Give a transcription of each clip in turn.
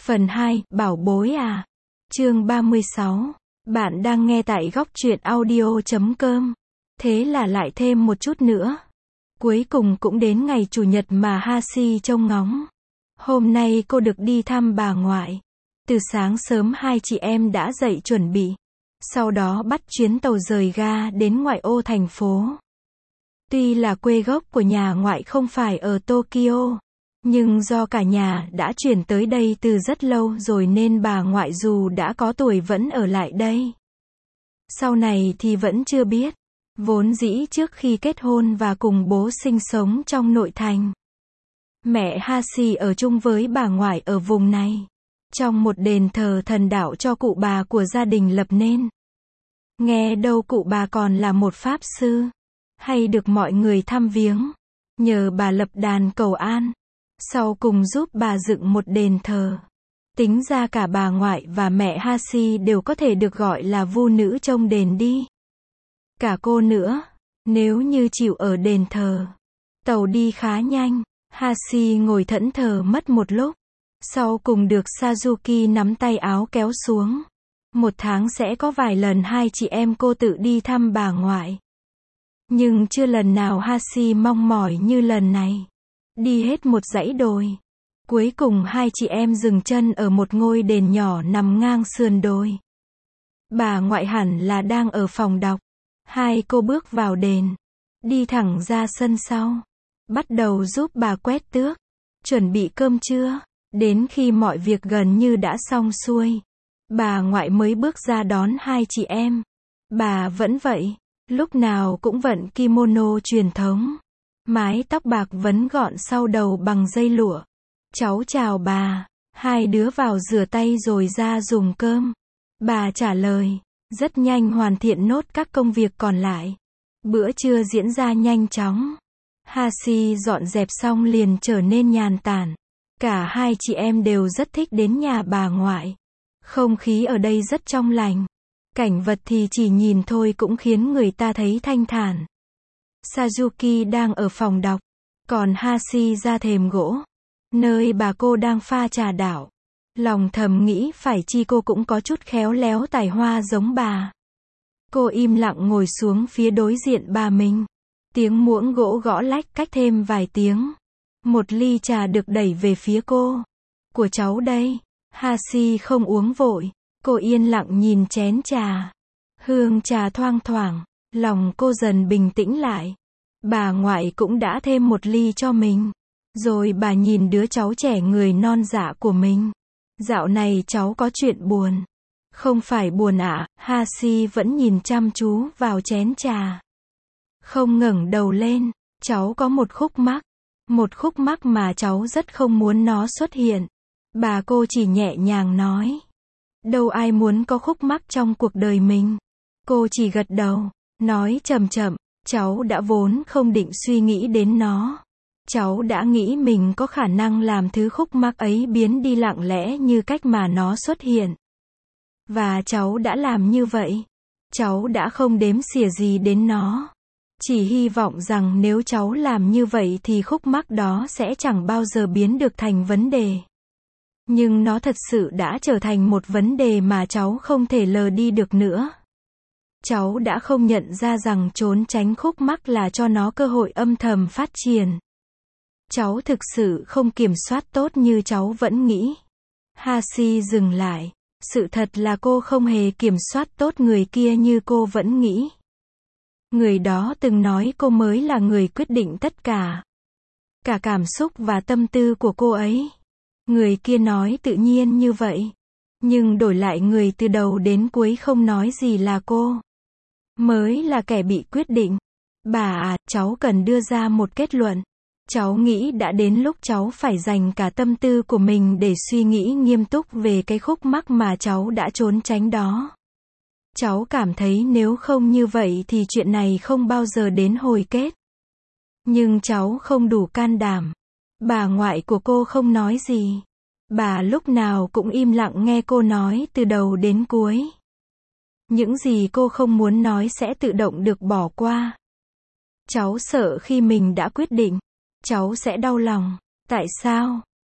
Phần 2, bảo bối à. Chương 36. Bạn đang nghe tại góc truyện audio.com. Thế là lại thêm một chút nữa. Cuối cùng cũng đến ngày chủ nhật mà Hashi trông ngóng. Hôm nay cô được đi thăm bà ngoại. Từ sáng sớm hai chị em đã dậy chuẩn bị. Sau đó bắt chuyến tàu rời ga đến ngoại ô thành phố. Tuy là quê gốc của nhà ngoại không phải ở Tokyo, nhưng do cả nhà đã chuyển tới đây từ rất lâu rồi nên bà ngoại dù đã có tuổi vẫn ở lại đây. Sau này thì vẫn chưa biết. Vốn dĩ trước khi kết hôn và cùng bố sinh sống trong nội thành, mẹ Hashi ở chung với bà ngoại ở vùng này, trong một đền thờ thần đạo cho cụ bà của gia đình lập nên. Nghe đâu cụ bà còn là một pháp sư, hay được mọi người thăm viếng, nhờ bà lập đàn cầu an, sau cùng giúp bà dựng một đền thờ. Tính ra cả bà ngoại và mẹ Hashi đều có thể được gọi là vu nữ trông đền đi. Cả cô nữa, nếu như chịu ở đền thờ. Tàu đi khá nhanh, Hashi ngồi thẫn thờ mất một lúc. Sau cùng được Sazuki nắm tay áo kéo xuống. Một tháng sẽ có vài lần hai chị em cô tự đi thăm bà ngoại. Nhưng chưa lần nào Hashi mong mỏi như lần này. Đi hết một dãy đồi. Cuối cùng hai chị em dừng chân ở một ngôi đền nhỏ nằm ngang sườn đồi. Bà ngoại hẳn là đang ở phòng đọc. Hai cô bước vào đền. Đi thẳng ra sân sau. Bắt đầu giúp bà quét tước. Chuẩn bị cơm trưa. Đến khi mọi việc gần như đã xong xuôi, bà ngoại mới bước ra đón hai chị em. Bà vẫn vậy. Lúc nào cũng vận kimono truyền thống. Mái tóc bạc vấn gọn sau đầu bằng dây lụa. Cháu chào bà. Hai đứa vào rửa tay rồi ra dùng cơm. Bà trả lời. Rất nhanh hoàn thiện nốt các công việc còn lại. Bữa trưa diễn ra nhanh chóng. Hashi dọn dẹp xong liền trở nên nhàn tản. Cả hai chị em đều rất thích đến nhà bà ngoại. Không khí ở đây rất trong lành. Cảnh vật thì chỉ nhìn thôi cũng khiến người ta thấy thanh thản. Sazuki đang ở phòng đọc. Còn Hashi ra thềm gỗ, nơi bà cô đang pha trà đảo. Lòng thầm nghĩ phải chi cô cũng có chút khéo léo tài hoa giống bà. Cô im lặng ngồi xuống phía đối diện bà mình. Tiếng muỗng gỗ gõ lách cách thêm vài tiếng. Một ly trà được đẩy về phía cô. Của cháu đây. Hashi không uống vội. Cô yên lặng nhìn chén trà. Hương trà thoang thoảng. Lòng cô dần bình tĩnh lại. Bà ngoại cũng đã thêm một ly cho mình. Rồi bà nhìn đứa cháu trẻ người non dạ của mình. Dạo này cháu có chuyện buồn. Không phải buồn ạ. Hashi vẫn nhìn chăm chú vào chén trà. Không ngẩng đầu lên. Cháu có một khúc mắc. Một khúc mắc mà cháu rất không muốn nó xuất hiện. Bà cô chỉ nhẹ nhàng nói. Đâu ai muốn có khúc mắc trong cuộc đời mình. Cô chỉ gật đầu. Nói chậm chậm. Cháu đã vốn không định suy nghĩ đến nó. Cháu đã nghĩ mình có khả năng làm thứ khúc mắc ấy biến đi lặng lẽ như cách mà nó xuất hiện. Và cháu đã làm như vậy. Cháu đã không đếm xỉa gì đến nó. Chỉ hy vọng rằng nếu cháu làm như vậy thì khúc mắc đó sẽ chẳng bao giờ biến được thành vấn đề. Nhưng nó thật sự đã trở thành một vấn đề mà cháu không thể lờ đi được nữa. Cháu đã không nhận ra rằng trốn tránh khúc mắc là cho nó cơ hội âm thầm phát triển. Cháu thực sự không kiểm soát tốt như cháu vẫn nghĩ. Hashi dừng lại. Sự thật là cô không hề kiểm soát tốt người kia như cô vẫn nghĩ. Người đó từng nói cô mới là người quyết định tất cả. Cả cảm xúc và tâm tư của cô ấy. Người kia nói tự nhiên như vậy. Nhưng đổi lại người từ đầu đến cuối không nói gì là cô. Mới là kẻ bị quyết định. Bà à, cháu cần đưa ra một kết luận. Cháu nghĩ đã đến lúc cháu phải dành cả tâm tư của mình để suy nghĩ nghiêm túc về cái khúc mắc mà cháu đã trốn tránh đó. Cháu cảm thấy nếu không như vậy thì chuyện này không bao giờ đến hồi kết. Nhưng cháu không đủ can đảm. Bà ngoại của cô không nói gì. Bà lúc nào cũng im lặng nghe cô nói từ đầu đến cuối. Những gì cô không muốn nói sẽ tự động được bỏ qua. Cháu sợ khi mình đã quyết định, cháu sẽ đau lòng. Tại sao?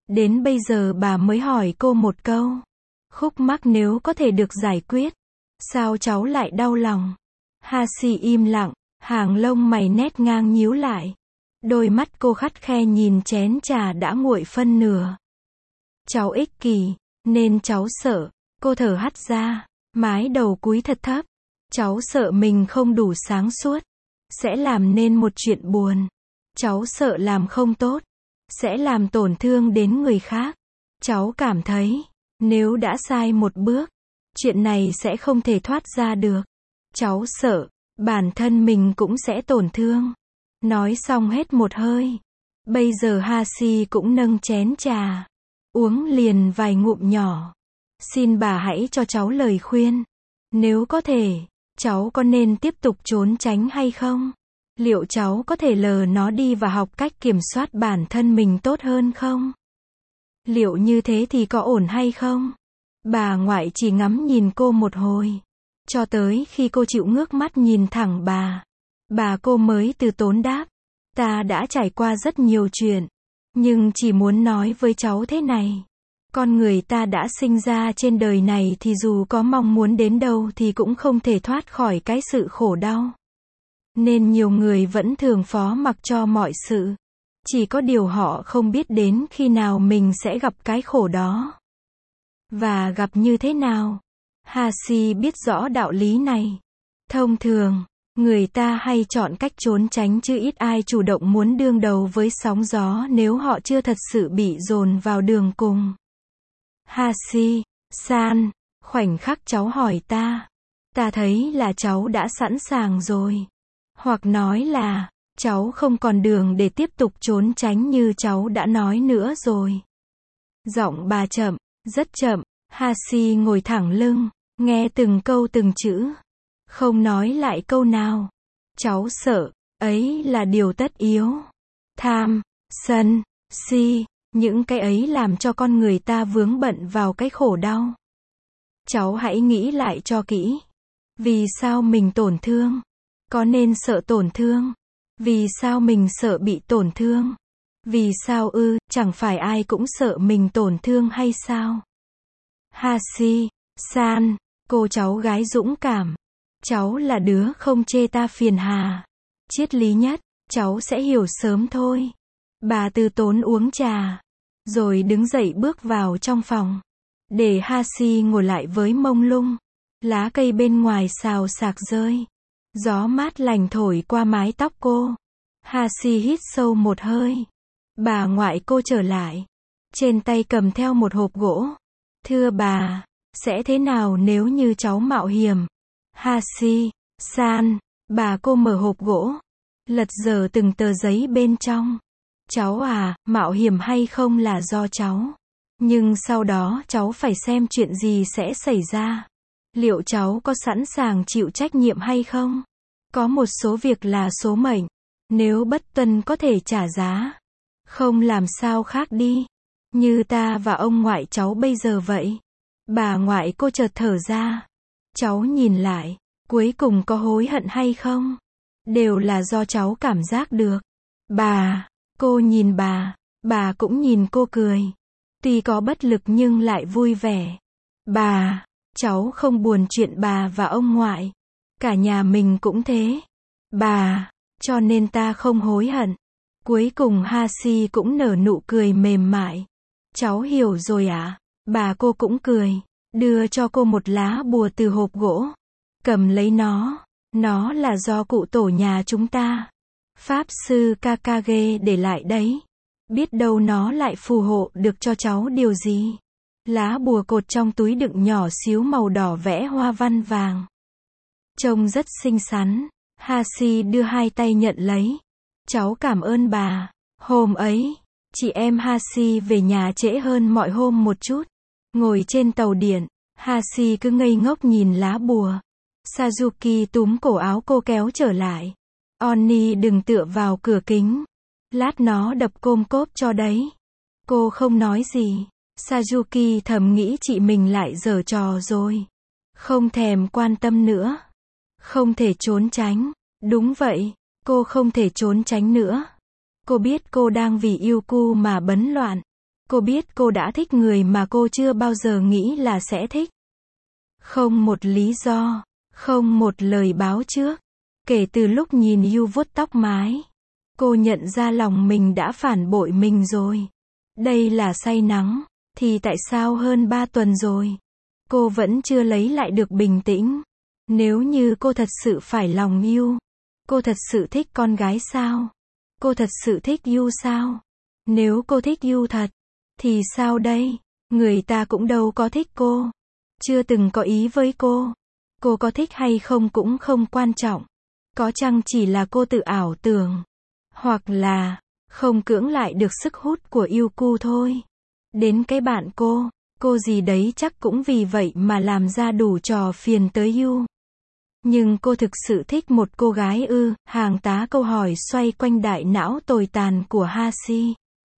Đến bây giờ bà mới hỏi cô một câu. Khúc mắc nếu có thể được giải quyết, sao cháu lại đau lòng? Hashi im lặng, hàng lông mày nét ngang nhíu lại. Đôi mắt cô khắt khe nhìn chén trà đã nguội phân nửa. Cháu ích kỷ, nên cháu sợ. Cô thở hắt ra, mái đầu cúi thật thấp. Cháu sợ mình không đủ sáng suốt, sẽ làm nên một chuyện buồn. Cháu sợ làm không tốt, sẽ làm tổn thương đến người khác. Cháu cảm thấy, nếu đã sai một bước, chuyện này sẽ không thể thoát ra được. Cháu sợ, bản thân mình cũng sẽ tổn thương. Nói xong hết một hơi. Bây giờ Hashi cũng nâng chén trà, uống liền vài ngụm nhỏ. Xin bà hãy cho cháu lời khuyên. Nếu có thể, cháu có nên tiếp tục trốn tránh hay không? Liệu cháu có thể lờ nó đi và học cách kiểm soát bản thân mình tốt hơn không? Liệu như thế thì có ổn hay không? Bà ngoại chỉ ngắm nhìn cô một hồi, cho tới khi cô chịu ngước mắt nhìn thẳng bà cô mới từ tốn đáp. Ta đã trải qua rất nhiều chuyện, nhưng chỉ muốn nói với cháu thế này. Con người ta đã sinh ra trên đời này thì dù có mong muốn đến đâu thì cũng không thể thoát khỏi cái sự khổ đau. Nên nhiều người vẫn thường phó mặc cho mọi sự. Chỉ có điều họ không biết đến khi nào mình sẽ gặp cái khổ đó. Và gặp như thế nào. Hashi biết rõ đạo lý này. Thông thường, người ta hay chọn cách trốn tránh chứ ít ai chủ động muốn đương đầu với sóng gió nếu họ chưa thật sự bị dồn vào đường cùng. Hashi-san, khoảnh khắc cháu hỏi ta thấy là cháu đã sẵn sàng rồi. Hoặc nói là, cháu không còn đường để tiếp tục trốn tránh như cháu đã nói nữa rồi. Giọng bà chậm, rất chậm. Hashi ngồi thẳng lưng, nghe từng câu từng chữ. Không nói lại câu nào. Cháu sợ, ấy là điều tất yếu. Tham, sân, si, những cái ấy làm cho con người ta vướng bận vào cái khổ đau. Cháu hãy nghĩ lại cho kỹ. Vì sao mình tổn thương? Có nên sợ tổn thương? Vì sao mình sợ bị tổn thương? Vì sao chẳng phải ai cũng sợ mình tổn thương hay sao? Hashi-san, cô cháu gái dũng cảm. Cháu là đứa không chê ta phiền hà. Triết lý nhất, cháu sẽ hiểu sớm thôi. Bà từ tốn uống trà, rồi đứng dậy bước vào trong phòng. Để Hashi ngồi lại với mông lung. Lá cây bên ngoài xào xạc rơi. Gió mát lành thổi qua mái tóc cô. Hashi hít sâu một hơi. Bà ngoại cô trở lại. Trên tay cầm theo một hộp gỗ. Thưa bà, sẽ thế nào nếu như cháu mạo hiểm? Hashi-san, bà cô mở hộp gỗ. Lật dở từng tờ giấy bên trong. Cháu mạo hiểm hay không là do cháu. Nhưng sau đó cháu phải xem chuyện gì sẽ xảy ra. Liệu cháu có sẵn sàng chịu trách nhiệm hay không? Có một số việc là số mệnh. Nếu bất tuân có thể trả giá. Không làm sao khác đi. Như ta và ông ngoại cháu bây giờ vậy. Bà ngoại cô chợt thở ra. Cháu nhìn lại, cuối cùng có hối hận hay không? Đều là do cháu cảm giác được. Cô nhìn bà cũng nhìn cô cười. Tuy có bất lực nhưng lại vui vẻ. Cháu không buồn chuyện bà và ông ngoại. Cả nhà mình cũng thế. Cho nên ta không hối hận. Cuối cùng Hashi cũng nở nụ cười mềm mại. Cháu hiểu rồi ạ. Bà cô cũng cười. Đưa cho cô một lá bùa từ hộp gỗ. Cầm lấy nó. Nó là do cụ tổ nhà chúng ta, Pháp sư Kakage để lại đấy. Biết đâu nó lại phù hộ được cho cháu điều gì. Lá bùa cột trong túi đựng nhỏ xíu màu đỏ vẽ hoa văn vàng. Trông rất xinh xắn. Hashi đưa hai tay nhận lấy. Cháu cảm ơn bà. Hôm ấy, chị em Hashi về nhà trễ hơn mọi hôm một chút. Ngồi trên tàu điện, Hashi cứ ngây ngốc nhìn lá bùa. Sazuki túm cổ áo cô kéo trở lại. Onni đừng tựa vào cửa kính. Lát nó đập côm cốp cho đấy. Cô không nói gì. Sazuki thầm nghĩ chị mình lại giở trò rồi. Không thèm quan tâm nữa. Không thể trốn tránh. Đúng vậy, cô không thể trốn tránh nữa. Cô biết cô đang vì Yuku mà bấn loạn. Cô biết cô đã thích người mà cô chưa bao giờ nghĩ là sẽ thích. Không một lý do, không một lời báo trước. Kể từ lúc nhìn Yu vuốt tóc mái, cô nhận ra lòng mình đã phản bội mình rồi. Đây là say nắng, thì tại sao hơn 3 tuần rồi, cô vẫn chưa lấy lại được bình tĩnh? Nếu như cô thật sự phải lòng Yu, cô thật sự thích con gái sao? Cô thật sự thích Yu sao? Nếu cô thích Yu thật, thì sao đây? Người ta cũng đâu có thích cô, chưa từng có ý với cô. Cô có thích hay không cũng không quan trọng. Có chăng chỉ là cô tự ảo tưởng, hoặc là không cưỡng lại được sức hút của Yuku thôi. Đến cái bạn cô gì đấy chắc cũng vì vậy mà làm ra đủ trò phiền tới Yu. Nhưng cô thực sự thích một cô gái ư? Hàng tá câu hỏi xoay quanh đại não tồi tàn của Hashi,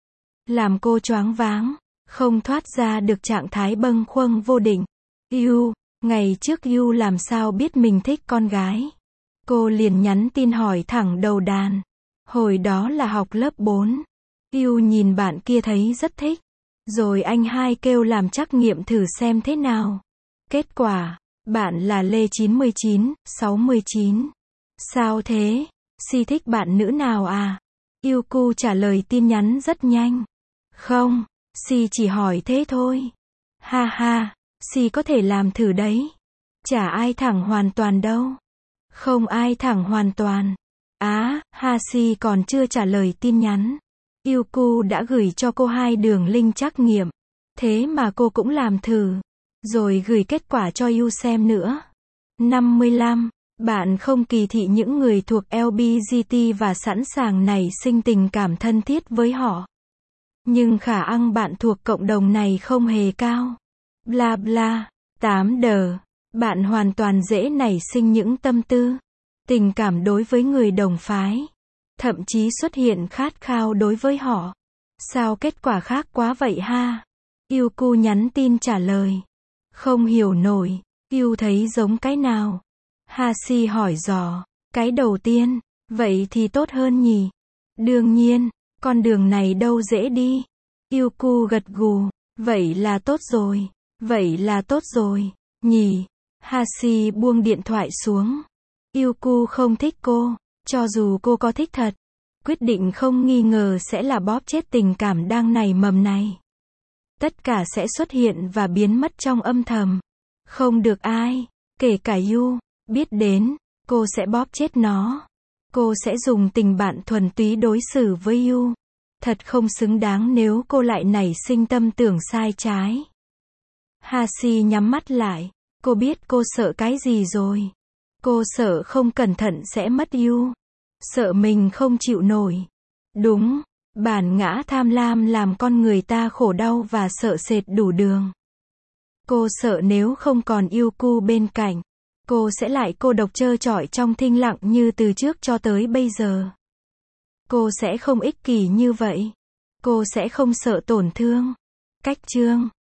làm cô choáng váng, không thoát ra được trạng thái bâng khuâng vô định. Yu, ngày trước Yu làm sao biết mình thích con gái? Cô liền nhắn tin hỏi thẳng đầu đàn. Hồi đó là học lớp 4. Yu nhìn bạn kia thấy rất thích. Rồi anh hai kêu làm trắc nghiệm thử xem thế nào. Kết quả, bạn là Lê 99, 69. Sao thế? Si thích bạn nữ nào à? Yuku trả lời tin nhắn rất nhanh. Không, Si chỉ hỏi thế thôi. Ha ha, Si có thể làm thử đấy. Chả ai thẳng hoàn toàn đâu. Không ai thẳng hoàn toàn. Hashi còn chưa trả lời tin nhắn. Yuku đã gửi cho cô 2 đường link trắc nghiệm. Thế mà cô cũng làm thử. Rồi gửi kết quả cho Yu xem nữa. 55. Bạn không kỳ thị những người thuộc LGBT và sẵn sàng nảy sinh tình cảm thân thiết với họ. Nhưng khả năng bạn thuộc cộng đồng này không hề cao. Bla bla. 8 đờ. Bạn hoàn toàn dễ nảy sinh những tâm tư, tình cảm đối với người đồng phái. Thậm chí xuất hiện khát khao đối với họ. Sao kết quả khác quá vậy ha? Yuku nhắn tin trả lời. Không hiểu nổi. Yu thấy giống cái nào? Hashi hỏi dò. Cái đầu tiên. Vậy thì tốt hơn nhỉ? Đương nhiên, con đường này đâu dễ đi. Yuku gật gù. Vậy là tốt rồi. Vậy là tốt rồi, nhỉ? Hashi buông điện thoại xuống. Yuku không thích cô, cho dù cô có thích thật. Quyết định không nghi ngờ sẽ là bóp chết tình cảm đang nảy mầm này. Tất cả sẽ xuất hiện và biến mất trong âm thầm. Không được ai, kể cả Yu, biết đến, cô sẽ bóp chết nó. Cô sẽ dùng tình bạn thuần túy đối xử với Yu. Thật không xứng đáng nếu cô lại nảy sinh tâm tưởng sai trái. Hashi nhắm mắt lại. Cô biết cô sợ cái gì rồi. Cô sợ không cẩn thận sẽ mất Yu. Sợ mình không chịu nổi. Đúng, bản ngã tham lam làm con người ta khổ đau và sợ sệt đủ đường. Cô sợ nếu không còn Yuku bên cạnh, cô sẽ lại cô độc trơ trọi trong thinh lặng như từ trước cho tới bây giờ. Cô sẽ không ích kỷ như vậy. Cô sẽ không sợ tổn thương. Cách chương